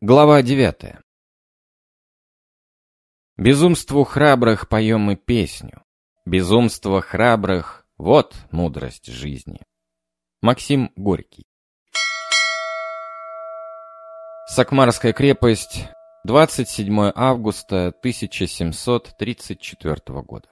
Глава 9. Безумству храбрых поем мы песню. Безумство храбрых — вот мудрость жизни. Максим Горький. Сакмарская крепость, 27 августа 1734 года.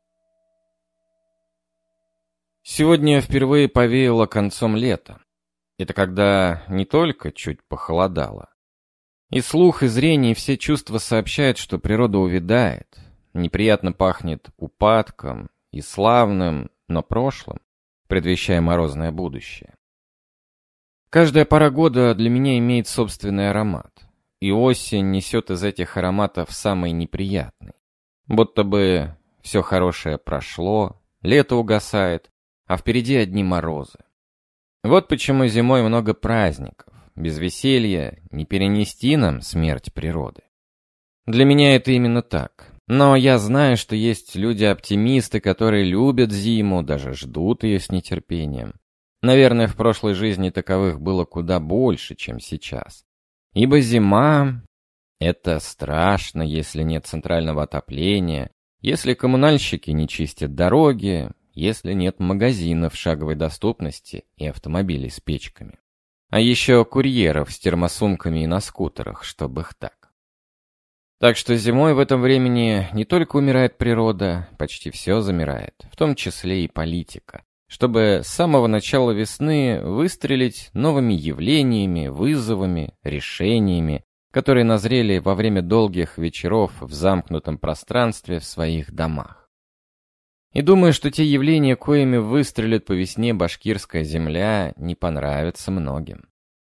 Сегодня впервые повеяло концом лета. Это когда не только чуть похолодало. И слух, и зрение, и все чувства сообщают, что природа увядает. Неприятно пахнет упадком и славным, но прошлым, предвещая морозное будущее. Каждая пора года для меня имеет собственный аромат. И осень несет из этих ароматов самый неприятный. Будто бы все хорошее прошло, лето угасает, а впереди одни морозы. Вот почему зимой много праздников. Без веселья не перенести нам смерть природы. Для меня это именно так. Но я знаю, что есть люди-оптимисты, которые любят зиму, даже ждут ее с нетерпением. Наверное, в прошлой жизни таковых было куда больше, чем сейчас. Ибо зима — это страшно, если нет центрального отопления, если коммунальщики не чистят дороги, если нет магазинов шаговой доступности и автомобилей с печками. А еще курьеров с термосумками и на скутерах, чтобы их так. Так что зимой в этом времени не только умирает природа, почти все замирает, в том числе и политика, чтобы с самого начала весны выстрелить новыми явлениями, вызовами, решениями, которые назрели во время долгих вечеров в замкнутом пространстве в своих домах. И думаю, что те явления, коими выстрелит по весне башкирская земля, не понравятся многим.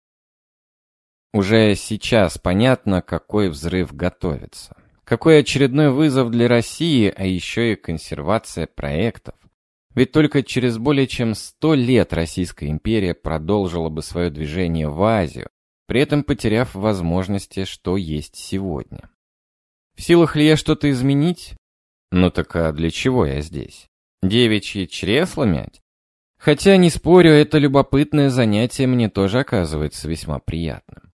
Уже сейчас понятно, какой взрыв готовится. Какой очередной вызов для России, а еще и консервация проектов. Ведь только через более чем 100 лет Российская империя продолжила бы свое движение в Азию, при этом потеряв возможности, что есть сегодня. В силах ли я что-то изменить? Ну так а для чего я здесь? Девичьи чресла мять? Хотя, не спорю, это любопытное занятие мне тоже оказывается весьма приятным.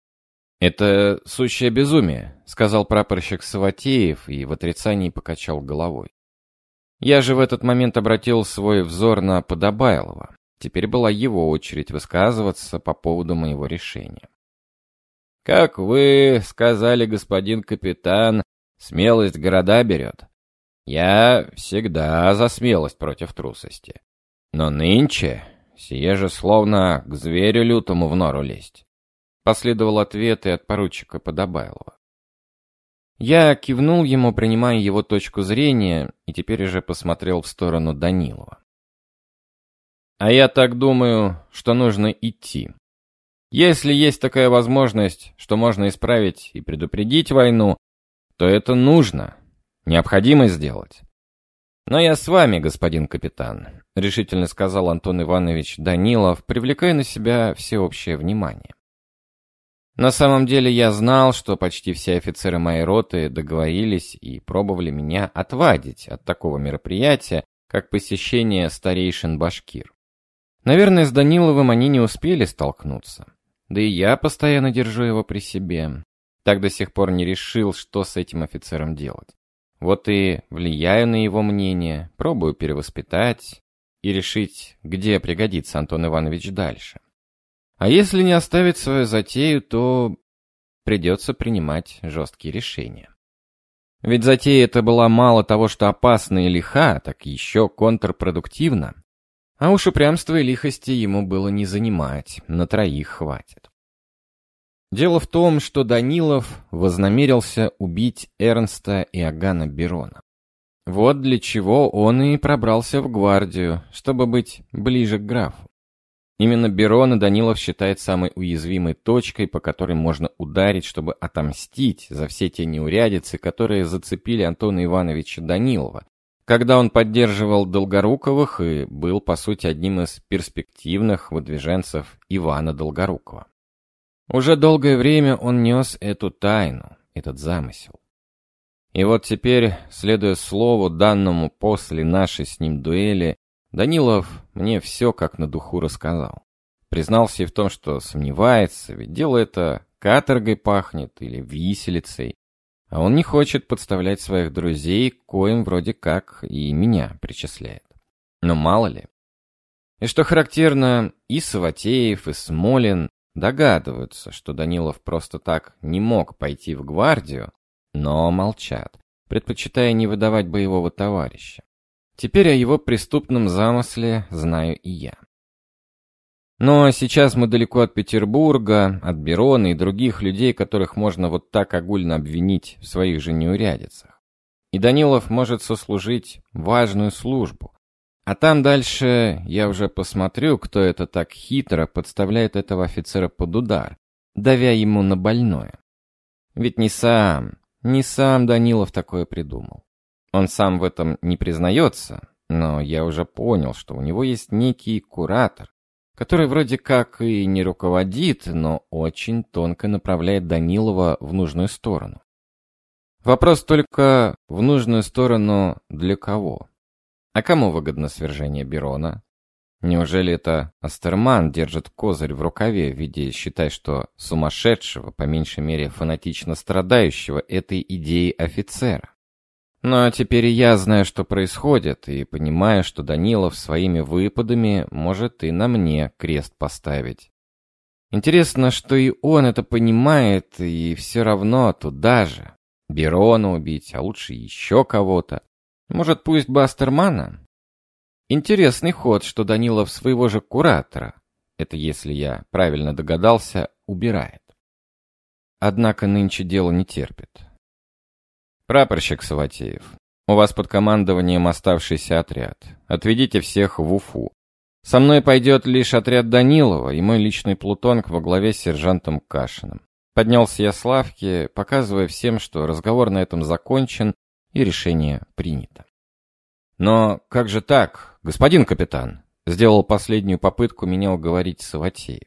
«Это сущее безумие», — сказал прапорщик Саватеев и в отрицании покачал головой. Я же в этот момент обратил свой взор на Подобайлова. Теперь была его очередь высказываться по поводу моего решения. «Как вы сказали, господин капитан, смелость города берет. Я всегда за смелость против трусости. Но нынче сие же словно к зверю лютому в нору лезть». Последовал ответ и от поручика Подобайлова. Я кивнул ему, принимая его точку зрения, и теперь уже посмотрел в сторону Данилова. А я так думаю, что нужно идти. Если есть такая возможность, что можно исправить и предупредить войну, то это нужно. Необходимо сделать. «Но я с вами, господин капитан», — решительно сказал Антон Иванович Данилов, привлекая на себя всеобщее внимание. На самом деле я знал, что почти все офицеры моей роты договорились и пробовали меня отвадить от такого мероприятия, как посещение старейшин башкир. Наверное, с Даниловым они не успели столкнуться. Да и я постоянно держу его при себе. Так до сих пор не решил, что с этим офицером делать. Вот и влияю на его мнение, пробую перевоспитать и решить, где пригодится Антон Иванович дальше. А если не оставить свою затею, то придется принимать жесткие решения. Ведь затея эта была мало того, что опасна и лиха, так еще контрпродуктивна. А уж упрямства и лихости ему было не занимать, на троих хватит. Дело в том, что Данилов вознамерился убить Эрнста Иоганна Берона. Вот для чего он и пробрался в гвардию, чтобы быть ближе к графу. Именно Берона Данилов считает самой уязвимой точкой, по которой можно ударить, чтобы отомстить за все те неурядицы, которые зацепили Антона Ивановича Данилова, когда он поддерживал Долгоруковых и был, по сути, одним из перспективных выдвиженцев Ивана Долгорукова. Уже долгое время он нес эту тайну, этот замысел. И вот теперь, следуя слову, данному после нашей с ним дуэли, Данилов мне все как на духу рассказал. Признался и в том, что сомневается, ведь дело это каторгой пахнет или виселицей. А он не хочет подставлять своих друзей, к коим вроде как и меня причисляет. Но мало ли. И что характерно, и Саватеев, и Смолин догадываются, что Данилов просто так не мог пойти в гвардию, но молчат, предпочитая не выдавать боевого товарища. Теперь о его преступном замысле знаю и я. Но сейчас мы далеко от Петербурга, от Берона и других людей, которых можно вот так огульно обвинить в своих же неурядицах. И Данилов может сослужить важную службу. А там дальше я уже посмотрю, кто это так хитро подставляет этого офицера под удар, давя ему на больное. Ведь не сам Данилов такое придумал. Он сам в этом не признается, но я уже понял, что у него есть некий куратор, который вроде как и не руководит, но очень тонко направляет Данилова в нужную сторону. Вопрос только, в нужную сторону для кого? А кому выгодно свержение Берона? Неужели это Астерман держит козырь в рукаве в виде, считай, что сумасшедшего, по меньшей мере фанатично страдающего этой идеей офицера? Но теперь я знаю, что происходит, и понимаю, что Данилов своими выпадами может и на мне крест поставить. Интересно, что и он это понимает, и все равно туда же. Берона убить, а лучше еще кого-то. Может, пусть Бастермана? Интересный ход, что Данилов своего же куратора, это если я правильно догадался, убирает. Однако нынче дело не терпит. «Прапорщик Саватеев, у вас под командованием оставшийся отряд. Отведите всех в Уфу. Со мной пойдет лишь отряд Данилова и мой личный плутонг во главе с сержантом Кашиным». Поднялся я с лавки, показывая всем, что разговор на этом закончен и решение принято. «Но как же так, господин капитан?» — сделал последнюю попытку меня уговорить Саватеев.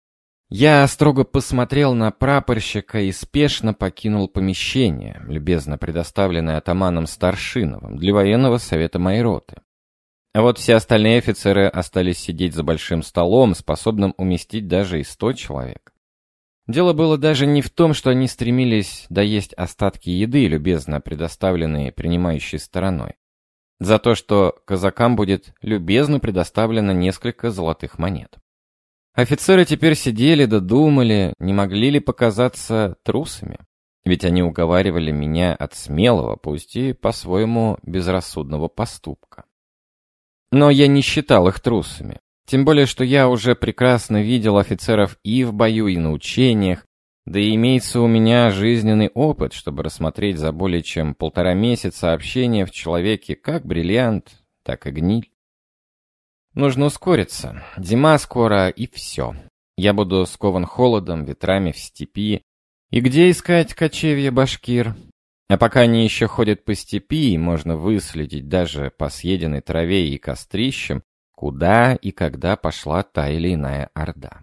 Я строго посмотрел на прапорщика и спешно покинул помещение, любезно предоставленное атаманом Старшиновым для военного совета моей роты. А вот все остальные офицеры остались сидеть за большим столом, способным уместить даже и 100 человек. Дело было даже не в том, что они стремились доесть остатки еды, любезно предоставленные принимающей стороной. За то, что казакам будет любезно предоставлено несколько золотых монет. Офицеры теперь сидели да думали, не могли ли показаться трусами. Ведь они уговаривали меня от смелого, пусть и по-своему безрассудного поступка. Но я не считал их трусами. Тем более, что я уже прекрасно видел офицеров и в бою, и на учениях, да и имеется у меня жизненный опыт, чтобы рассмотреть за более чем 1,5 месяца общения в человеке как бриллиант, так и гниль. Нужно ускориться. Зима скоро, и все. Я буду скован холодом, ветрами в степи. И где искать кочевья башкир? А пока они еще ходят по степи, можно выследить даже по съеденной траве и кострищам, куда и когда пошла та или иная орда.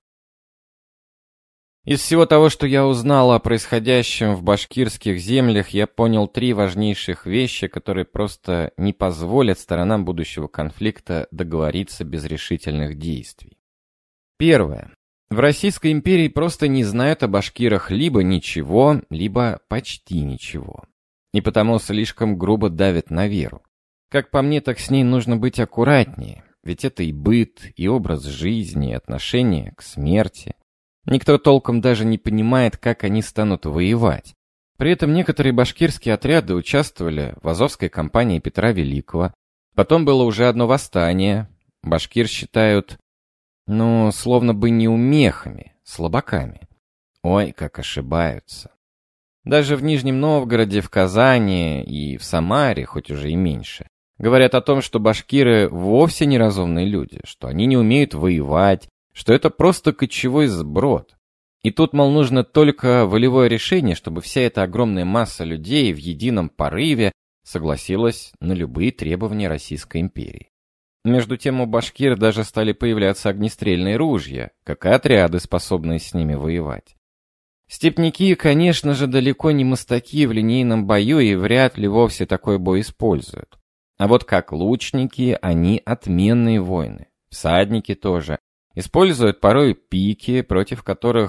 Из всего того, что я узнал о происходящем в башкирских землях, я понял 3 важнейших вещи, которые просто не позволят сторонам будущего конфликта договориться без решительных действий. Первое. В Российской империи просто не знают о башкирах либо ничего, либо почти ничего. И потому слишком грубо давят на веру. Как по мне, так с ней нужно быть аккуратнее, ведь это и быт, и образ жизни, и отношение к смерти. Никто толком даже не понимает, как они станут воевать. При этом некоторые башкирские отряды участвовали в Азовской кампании Петра Великого. Потом было уже одно восстание. Башкир считают, словно бы неумехами, слабаками. Ой, как ошибаются. Даже в Нижнем Новгороде, в Казани и в Самаре, хоть уже и меньше, говорят о том, что башкиры вовсе не разумные люди, что они не умеют воевать, что это просто кочевой сброд. И тут, мол, нужно только волевое решение, чтобы вся эта огромная масса людей в едином порыве согласилась на любые требования Российской империи. Между тем у башкир даже стали появляться огнестрельные ружья, как и отряды, способные с ними воевать. Степняки, конечно же, далеко не мастаки в линейном бою и вряд ли вовсе такой бой используют. А вот как лучники, они отменные воины. Всадники тоже. Используют порой пики, против которых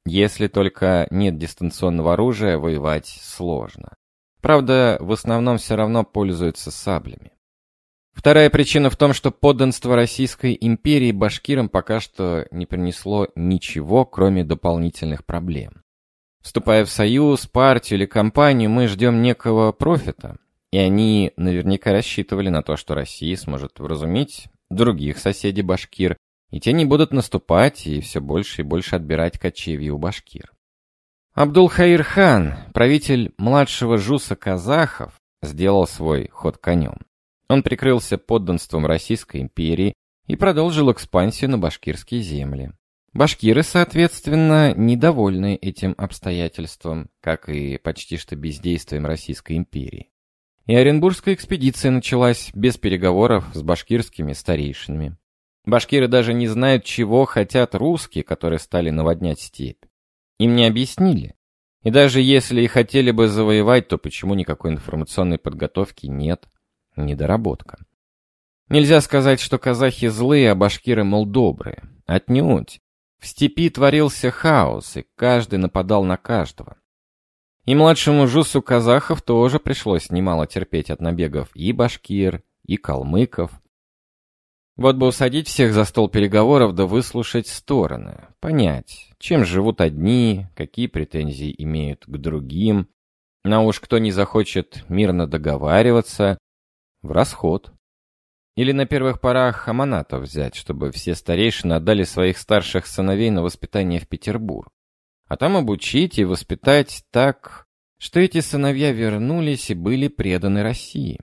Если только нет дистанционного оружия, воевать сложно. Правда, в основном все равно пользуются саблями. Вторая причина в том, что подданство Российской империи башкирам пока что не принесло ничего, кроме дополнительных проблем. Вступая в союз, партию или компанию, мы ждем некого профита, и они наверняка рассчитывали на то, что Россия сможет вразумить других соседей башкир, и те не будут наступать и все больше и больше отбирать кочевья у башкир. Абдул-Хаир хан, правитель младшего жуса казахов, сделал свой ход конем. Он прикрылся подданством Российской империи и продолжил экспансию на башкирские земли. Башкиры, соответственно, недовольны этим обстоятельством, как и почти что бездействием Российской империи. И Оренбургская экспедиция началась без переговоров с башкирскими старейшинами. Башкиры даже не знают, чего хотят русские, которые стали наводнять степь. Им не объяснили. И даже если и хотели бы завоевать, то почему никакой информационной подготовки нет? Недоработка. Нельзя сказать, что казахи злые, а башкиры, мол, добрые. Отнюдь. В степи творился хаос, и каждый нападал на каждого. И младшему жусу казахов тоже пришлось немало терпеть от набегов и башкир, и калмыков. Вот бы усадить всех за стол переговоров, да выслушать стороны, понять, чем живут одни, какие претензии имеют к другим, а уж кто не захочет мирно договариваться, в расход. Или на первых порах аманатов взять, чтобы все старейшины отдали своих старших сыновей на воспитание в Петербург, а там обучить и воспитать так, что эти сыновья вернулись и были преданы России.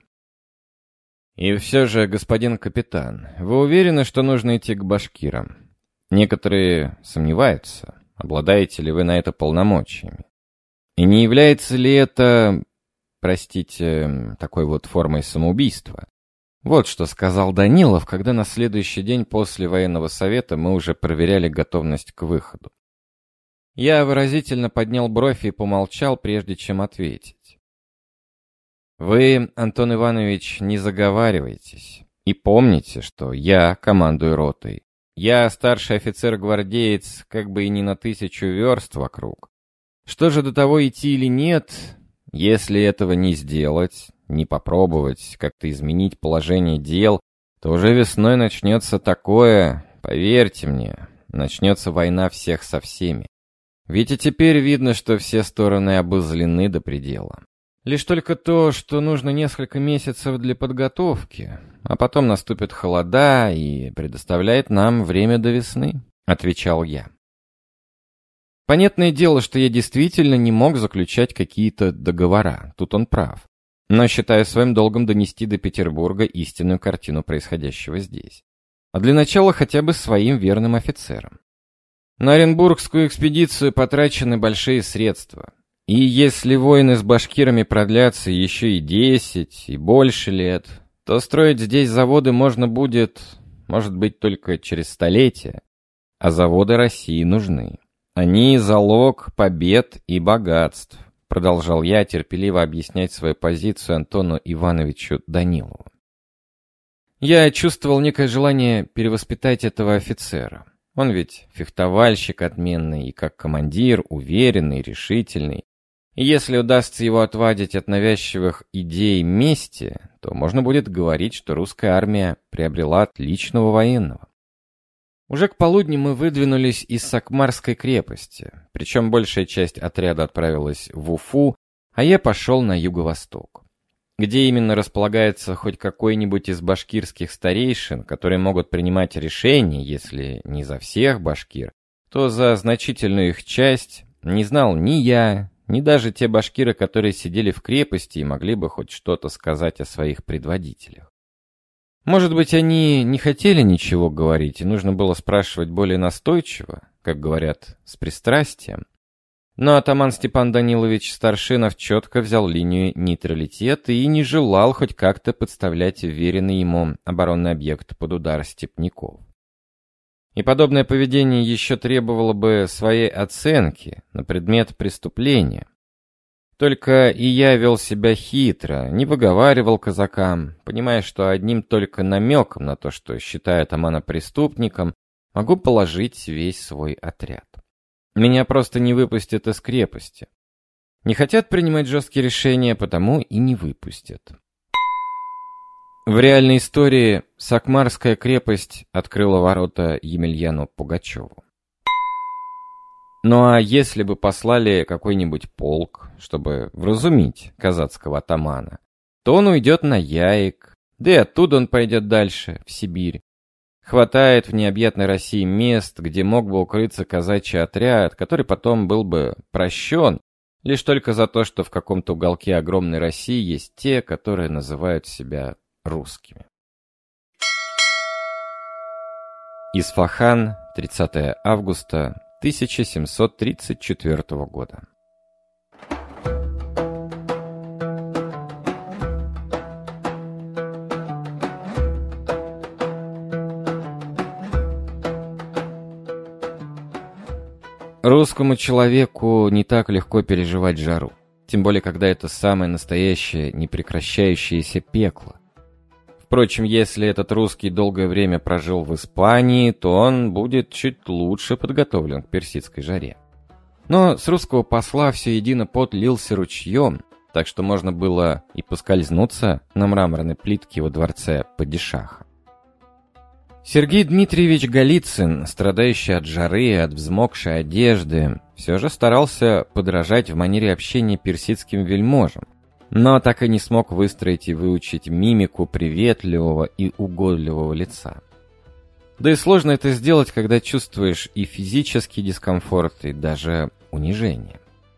И все же, господин капитан, вы уверены, что нужно идти к башкирам? Некоторые сомневаются, обладаете ли вы на это полномочиями. И не является ли это, простите, такой вот формой самоубийства? Вот что сказал Данилов, когда на следующий день после военного совета мы уже проверяли готовность к выходу. Я выразительно поднял бровь и помолчал, прежде чем ответить. Вы, Антон Иванович, не заговаривайтесь. И помните, что я командую ротой. Я старший офицер-гвардеец, как бы и не на 1000 верст вокруг. Что же до того, идти или нет, если этого не сделать, не попробовать как-то изменить положение дел, то уже весной начнется такое, поверьте мне, начнется война всех со всеми. Ведь и теперь видно, что все стороны обозлены до предела. Лишь только то, что нужно несколько месяцев для подготовки, а потом наступят холода и предоставляет нам время до весны, отвечал я. Понятное дело, что я действительно не мог заключать какие-то договора, тут он прав. Но считаю своим долгом донести до Петербурга истинную картину происходящего здесь. А для начала хотя бы своим верным офицерам. На Оренбургскую экспедицию потрачены большие средства. И если войны с башкирами продлятся еще и 10, и больше лет, то строить здесь заводы можно будет, может быть, только через столетия. А заводы России нужны. Они залог побед и богатств, продолжал я терпеливо объяснять свою позицию Антону Ивановичу Данилову. Я чувствовал некое желание перевоспитать этого офицера. Он ведь фехтовальщик отменный и как командир уверенный, решительный. И если удастся его отвадить от навязчивых идей мести, то можно будет говорить, что русская армия приобрела отличного военного. Уже к полудню мы выдвинулись из Сакмарской крепости, причем большая часть отряда отправилась в Уфу, а я пошел на юго-восток. Где именно располагается хоть какой-нибудь из башкирских старейшин, которые могут принимать решения, если не за всех башкир, то за значительную их часть не знал ни я, ни даже те башкиры, которые сидели в крепости и могли бы хоть что-то сказать о своих предводителях. Может быть, они не хотели ничего говорить, и нужно было спрашивать более настойчиво, как говорят, с пристрастием. Но атаман Степан Данилович Старшинов четко взял линию нейтралитета и не желал хоть как-то подставлять уверенный ему оборонный объект под удар степняков. И подобное поведение еще требовало бы своей оценки на предмет преступления. Только и я вел себя хитро, не выговаривал казакам, понимая, что одним только намеком на то, что считаю атамана преступником, могу положить весь свой отряд. Меня просто не выпустят из крепости. Не хотят принимать жесткие решения, потому и не выпустят. В реальной истории Сакмарская крепость открыла ворота Емельяну Пугачеву. Ну а если бы послали какой-нибудь полк, чтобы вразумить казацкого атамана, то он уйдет на Яик, да и оттуда он пойдет дальше, в Сибирь. Хватает в необъятной России мест, где мог бы укрыться казачий отряд, который потом был бы прощен, лишь только за то, что в каком-то уголке огромной России есть те, которые называют себя русскими. Исфахан, 30 августа 1734 года. Русскому человеку не так легко переживать жару, тем более когда это самое настоящее непрекращающееся пекло. Впрочем, если этот русский долгое время прожил в Испании, то он будет чуть лучше подготовлен к персидской жаре. Но с русского посла все едино пот лился ручьем, так что можно было и поскользнуться на мраморной плитке во дворце падишаха. Сергей Дмитриевич Голицын, страдающий от жары и от взмокшей одежды, все же старался подражать в манере общения персидским вельможам, но так и не смог выстроить и выучить мимику приветливого и угодливого лица. Да и сложно это сделать, когда чувствуешь и физический дискомфорт, и даже унижение.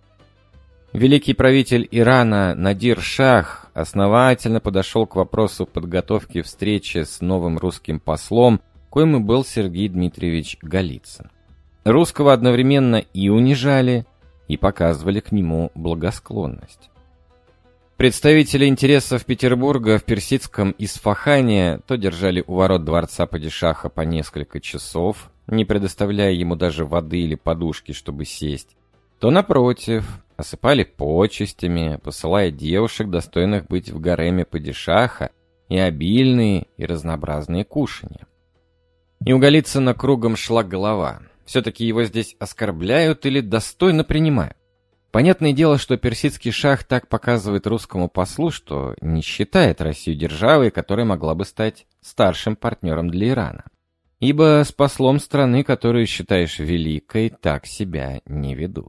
Великий правитель Ирана Надир Шах основательно подошел к вопросу подготовки встречи с новым русским послом, коим и был Сергей Дмитриевич Голицын. Русского одновременно и унижали, и показывали к нему благосклонность. Представители интересов Петербурга в персидском Исфахане то держали у ворот дворца падишаха по несколько часов, не предоставляя ему даже воды или подушки, чтобы сесть, то, напротив, осыпали почестями, посылая девушек, достойных быть в гареме падишаха, и обильные и разнообразные кушанья. И у Голицына кругом шла голова. Все-таки его здесь оскорбляют или достойно принимают? Понятное дело, что персидский шах так показывает русскому послу, что не считает Россию державой, которая могла бы стать старшим партнером для Ирана. Ибо с послом страны, которую считаешь великой, так себя не ведут.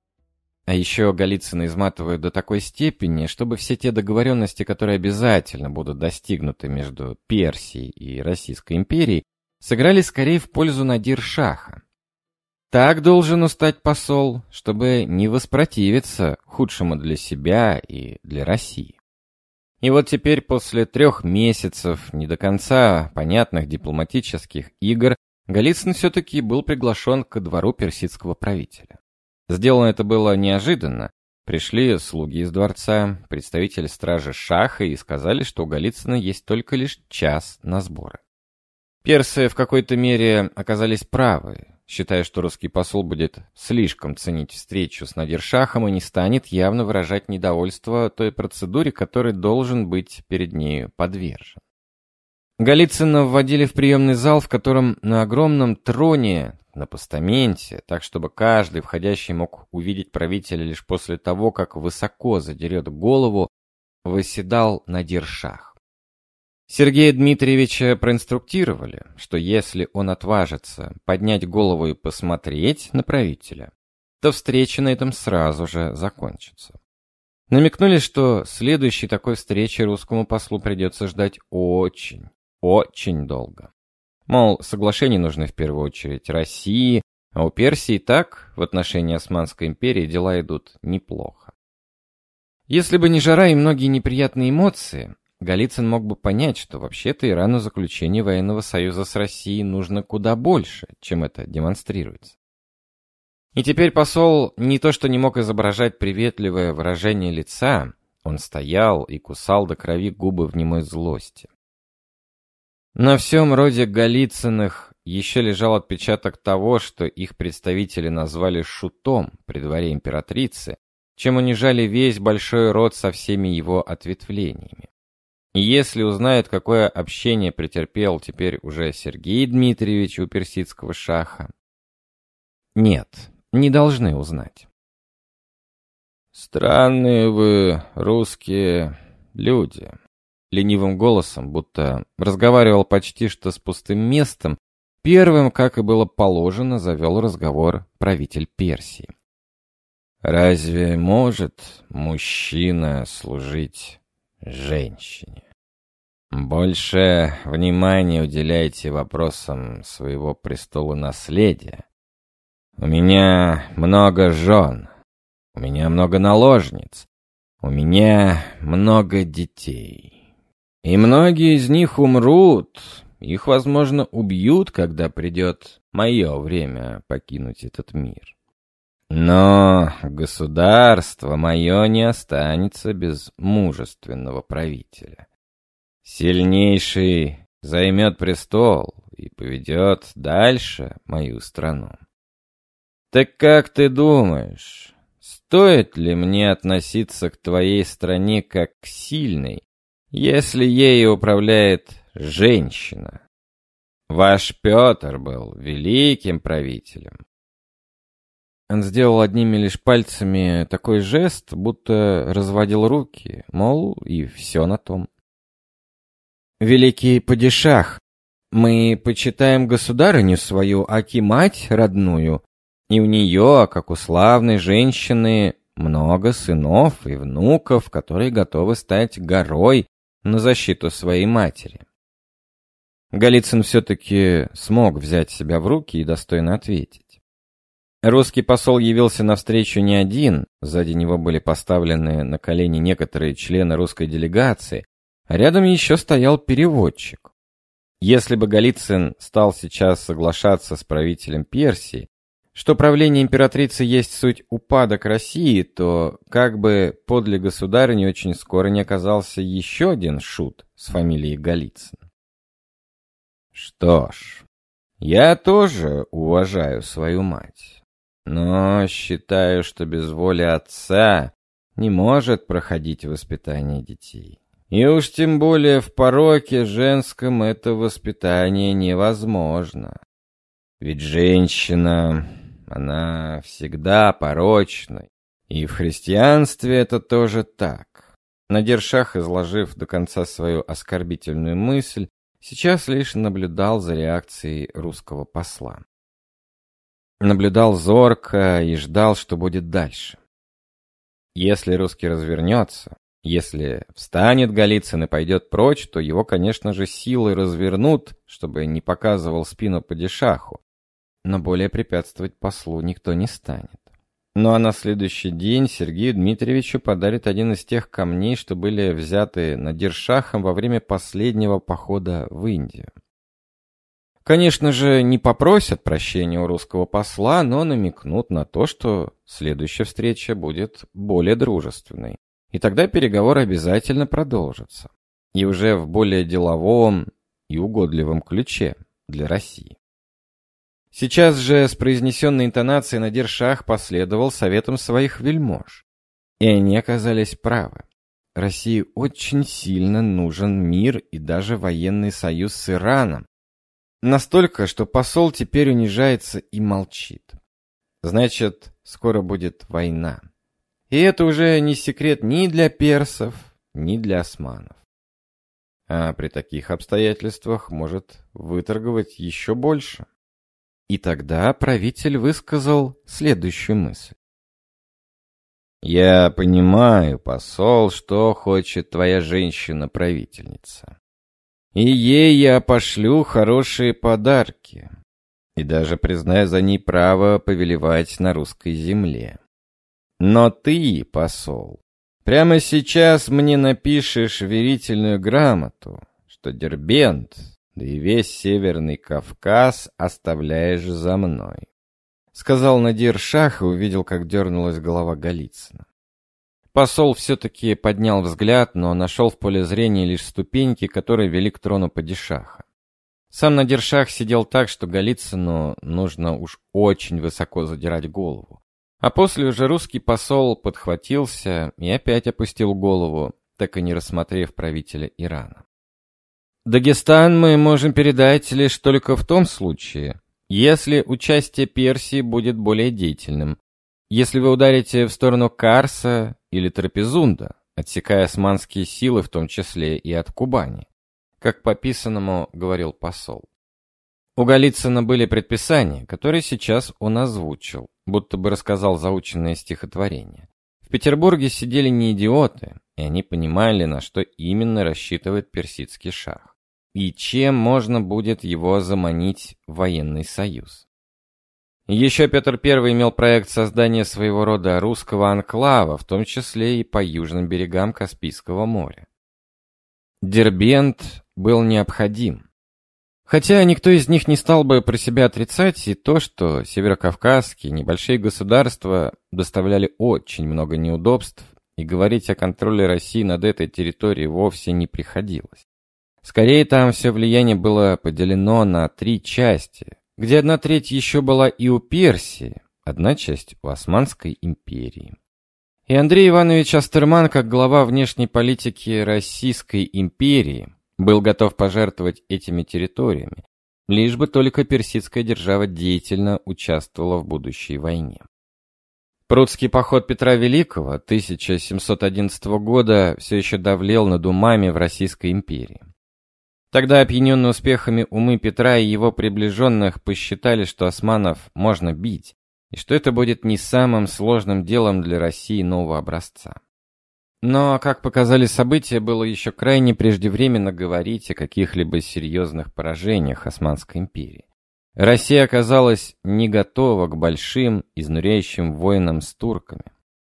А еще Голицына изматывают до такой степени, чтобы все те договоренности, которые обязательно будут достигнуты между Персией и Российской империей, сыграли скорее в пользу Надир-Шаха. Так должен устать посол, чтобы не воспротивиться худшему для себя и для России. И вот теперь, после 3 месяцев не до конца понятных дипломатических игр, Голицын все-таки был приглашен ко двору персидского правителя. Сделано это было неожиданно. Пришли слуги из дворца, представители стражи шаха и сказали, что у Голицына есть только лишь час на сборы. Персы в какой-то мере оказались правы, считая, что русский посол будет слишком ценить встречу с Надир-Шахом и не станет явно выражать недовольство той процедуре, которой должен быть перед нею подвержен. Голицына вводили в приемный зал, в котором на огромном троне, на постаменте, так чтобы каждый входящий мог увидеть правителя лишь после того, как высоко задерет голову, восседал Надир-Шах. Сергея Дмитриевича проинструктировали, что если он отважится поднять голову и посмотреть на правителя, то встреча на этом сразу же закончится. Намекнули, что следующей такой встречи русскому послу придется ждать очень, очень долго. Мол, соглашения нужны в первую очередь России, а у Персии так в отношении Османской империи дела идут неплохо. Если бы не жара и многие неприятные эмоции, Голицын мог бы понять, что вообще-то Ирану заключение военного союза с Россией нужно куда больше, чем это демонстрируется. И теперь посол не то что не мог изображать приветливое выражение лица, он стоял и кусал до крови губы в немой злости. На всем роде Голицыных еще лежал отпечаток того, что их представители назвали шутом при дворе императрицы, чем унижали весь большой род со всеми его ответвлениями. И если узнают, какое общение претерпел теперь уже Сергей Дмитриевич у персидского шаха... Нет, не должны узнать. «Странные вы, русские люди», — ленивым голосом, будто разговаривал почти что с пустым местом, первым, как и было положено, завел разговор правитель Персии. «Разве может мужчина служить женщине? Больше внимания уделяйте вопросам своего престола наследия. У меня много жен, у меня много наложниц, у меня много детей. И многие из них умрут, их, возможно, убьют, когда придет мое время покинуть этот мир. Но государство мое не останется без мужественного правителя. Сильнейший займет престол и поведет дальше мою страну. Так как ты думаешь, стоит ли мне относиться к твоей стране как к сильной, если ею управляет женщина? Ваш Петр был великим правителем». Он сделал одними лишь пальцами такой жест, будто разводил руки, мол, и все на том. «Великий падишах, мы почитаем государыню свою, аки мать родную, и у нее, как у славной женщины, много сынов и внуков, которые готовы стать горой на защиту своей матери». Голицын все-таки смог взять себя в руки и достойно ответить. Русский посол явился навстречу не один, сзади него были поставлены на колени некоторые члены русской делегации, а рядом еще стоял переводчик. Если бы Голицын стал сейчас соглашаться с правителем Персии, что правление императрицы есть суть упадок России, то как бы подле государыни очень скоро не оказался еще один шут с фамилией Голицын. Что ж, я тоже уважаю свою мать. Но считаю, что без воли отца не может проходить воспитание детей. И уж тем более в пороке женском это воспитание невозможно. Ведь женщина, она всегда порочна. И в христианстве это тоже так. Надир-шах, изложив до конца свою оскорбительную мысль, сейчас лишь наблюдал за реакцией русского посла. Наблюдал зорко и ждал, что будет дальше. Если русский развернется, если встанет Голицын и пойдет прочь, то его, конечно же, силой развернут, чтобы не показывал спину падишаху. Но более препятствовать послу никто не станет. Ну а на следующий день Сергею Дмитриевичу подарят один из тех камней, что были взяты Надир-шахом во время последнего похода в Индию. Конечно же, не попросят прощения у русского посла, но намекнут на то, что следующая встреча будет более дружественной. И тогда переговоры обязательно продолжатся. И уже в более деловом и угодливом ключе для России. Сейчас же с произнесенной интонацией Надир-шах последовал советам своих вельмож. И они оказались правы. России очень сильно нужен мир и даже военный союз с Ираном. Настолько, что посол теперь унижается и молчит. Значит, скоро будет война. И это уже не секрет ни для персов, ни для османов. А при таких обстоятельствах может выторговать еще больше. И тогда правитель высказал следующую мысль. «Я понимаю, посол, что хочет твоя женщина-правительница. И ей я пошлю хорошие подарки, и даже признаю за ней право повелевать на русской земле. Но ты, посол, прямо сейчас мне напишешь верительную грамоту, что Дербент, да и весь Северный Кавказ оставляешь за мной», — сказал Надир-шах и увидел, как дернулась голова Голицына. Посол все-таки поднял взгляд, но нашел в поле зрения лишь ступеньки, которые вели к трону падишаха. Сам Надир-шах сидел так, что Голицыну нужно уж очень высоко задирать голову. А после уже русский посол подхватился и опять опустил голову, так и не рассмотрев правителя Ирана. «Дагестан мы можем передать лишь только в том случае, Если участие Персии будет более деятельным, если вы ударите в сторону Карса или Трапезунда, отсекая османские силы, в том числе и от Кубани, как по писанному говорил посол. У Голицына были предписания, которые сейчас он озвучил, будто бы рассказал заученное стихотворение. В Петербурге сидели не идиоты, и они понимали, на что именно рассчитывает персидский шах, и чем можно будет его заманить в военный союз. Еще Петр I имел проект создания своего рода русского анклава, в том числе и по южным берегам Каспийского моря. Дербент был необходим. Хотя никто из них не стал бы про себя отрицать и то, что северокавказские небольшие государства доставляли очень много неудобств, и говорить о контроле России над этой территорией вовсе не приходилось. Скорее, там все влияние было поделено на 3 части, где 1/3 еще была и у Персии, 1 часть у Османской империи. И Андрей Иванович Астерман, как глава внешней политики Российской империи, был готов пожертвовать этими территориями, лишь бы только персидская держава деятельно участвовала в будущей войне. Прудский поход Петра Великого 1711 года все еще давлел над умами в Российской империи. Тогда опьяненные успехами умы Петра и его приближенных посчитали, что османов можно бить, и что это будет не самым сложным делом для России нового образца. Но, как показали события, было еще крайне преждевременно говорить о каких-либо серьезных поражениях Османской империи. Россия оказалась не готова к большим, изнуряющим войнам с турками.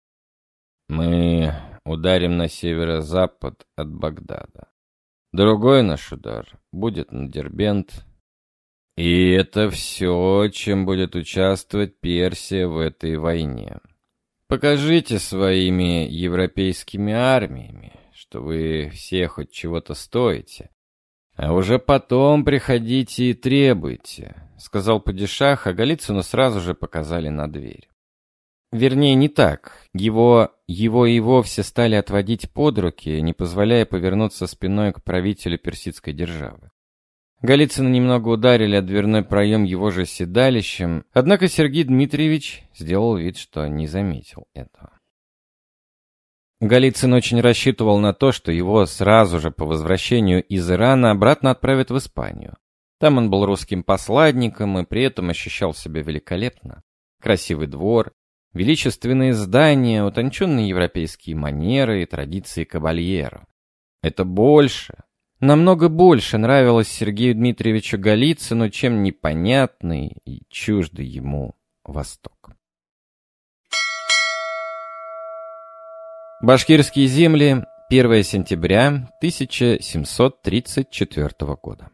Мы ударим на северо-запад от Багдада. Другой наш удар будет на Дербент. И это все, чем будет участвовать Персия в этой войне. Покажите своими европейскими армиями, что вы все хоть чего-то стоите. А уже потом приходите и требуйте, сказал падишах, а Голицыну сразу же показали на дверь. Вернее, не так. Его и вовсе стали отводить под руки, не позволяя повернуться спиной к правителю персидской державы. Голицына немного ударили о дверной проем его же седалищем, однако Сергей Дмитриевич сделал вид, что не заметил этого. Голицын очень рассчитывал на то, что его сразу же по возвращению из Ирана обратно отправят в Испанию. Там он был русским посладником и при этом ощущал себя великолепно. Красивый двор, величественные здания, утонченные европейские манеры и традиции кабальеро. Это больше, намного больше нравилось Сергею Дмитриевичу Голицыну, чем непонятный и чуждый ему Восток. Башкирские земли, 1 сентября 1734 года.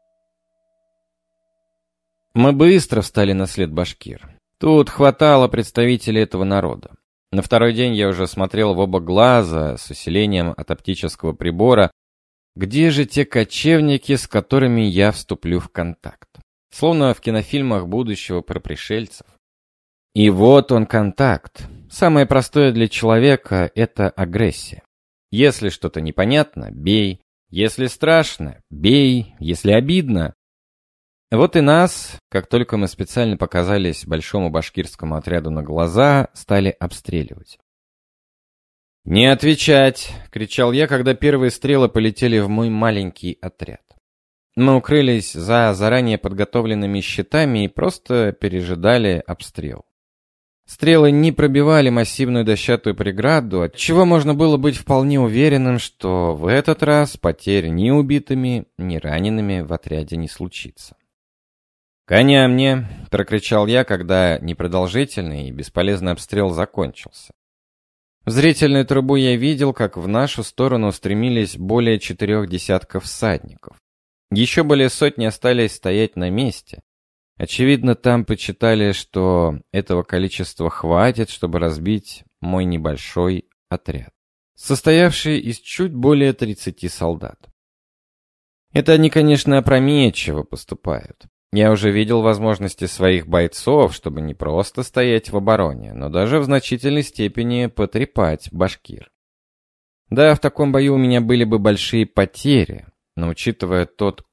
Мы быстро встали на след башкир. Тут хватало представителей этого народа. На второй день я уже смотрел в оба глаза с усилением от оптического прибора, где же те кочевники, с которыми я вступлю в контакт. Словно в кинофильмах будущего про пришельцев. И вот он контакт. Самое простое для человека – это агрессия. Если что-то непонятно – бей. Если страшно – бей. Если обидно. Вот и нас, как только мы специально показались большому башкирскому отряду на глаза, стали обстреливать. «Не отвечать!» — кричал я, когда первые стрелы полетели в мой маленький отряд. Мы укрылись за заранее подготовленными щитами и просто пережидали обстрел. Стрелы не пробивали массивную дощатую преграду, отчего можно было быть вполне уверенным, что в этот раз потерь ни убитыми, ни ранеными в отряде не случится. «Коня мне!» — прокричал я, когда непродолжительный и бесполезный обстрел закончился. В зрительную трубу я видел, как в нашу сторону устремились более 4 десятков всадников. Еще более сотни остались стоять на месте. Очевидно, там почитали, что этого количества хватит, чтобы разбить мой небольшой отряд, состоявший из чуть более 30 солдат. Это они, конечно, опрометчиво поступают. Я уже видел возможности своих бойцов, чтобы не просто стоять в обороне, но даже в значительной степени потрепать башкир. Да, в таком бою у меня были бы большие потери, но учитывая тот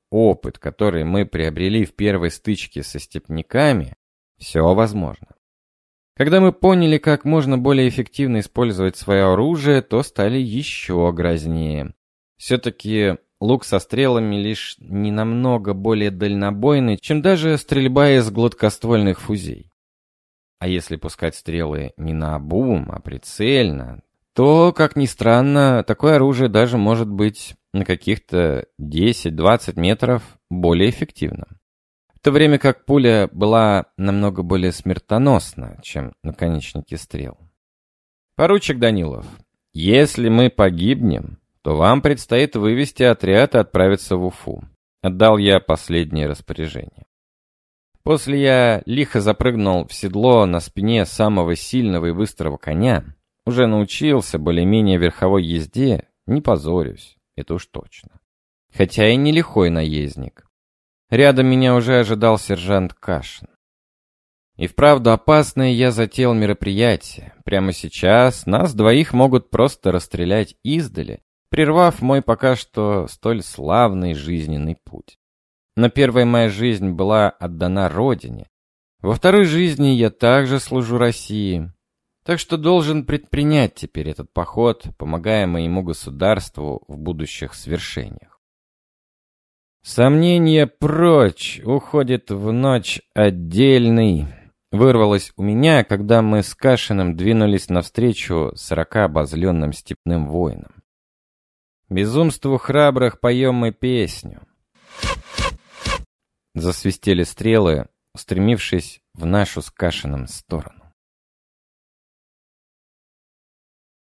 опыт, который мы приобрели в первой стычке со степняками, все возможно. Когда мы поняли, как можно более эффективно использовать свое оружие, то стали еще грознее. Все-таки лук со стрелами лишь не намного более дальнобойный, чем даже стрельба из гладкоствольных фузей. А если пускать стрелы не наобум, а прицельно, то, как ни странно, такое оружие даже может быть на каких-то 10-20 метров более эффективным. В то время как пуля была намного более смертоносна, чем наконечники стрел. Поручик Данилов, если мы погибнем, то вам предстоит вывести отряд и отправиться в Уфу. Отдал я последнее распоряжение. После я лихо запрыгнул в седло на спине самого сильного и быстрого коня. Уже научился более-менее верховой езде, не позорюсь, это уж точно. Хотя и не лихой наездник. Рядом меня уже ожидал сержант Кашин. И вправду опасное я затеял мероприятие. Прямо сейчас нас двоих могут просто расстрелять издали, прервав мой пока что столь славный жизненный путь. Но первая моя жизнь была отдана Родине. Во второй жизни я также служу России. Так что должен предпринять теперь этот поход, помогая моему государству в будущих свершениях. Сомнения прочь, уходит в ночь отдельный. Вырвалось у меня, когда мы с Кашиным двинулись навстречу 40 обозленным степным воинам. Безумству храбрых поем мы песню. Засвистели стрелы, устремившись в нашу с Кашиным сторону.